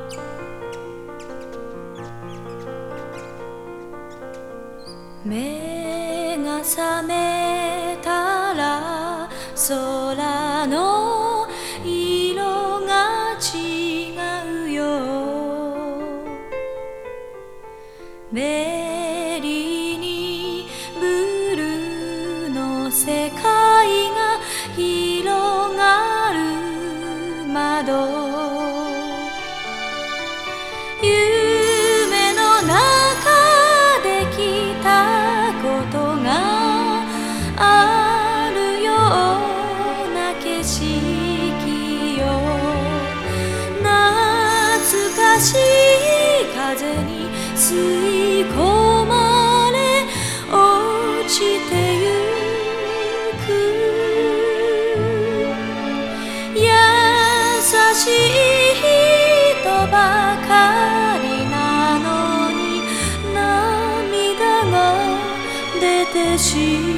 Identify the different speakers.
Speaker 1: 目が覚めたら空の色が違うよ。ベリーにブルーの世界が広がる窓、夢の中できたことがあるような景色よ。懐かしい風に吸い込まれ落ちてゆく。優しい人ばかりなのに涙が出てしまう。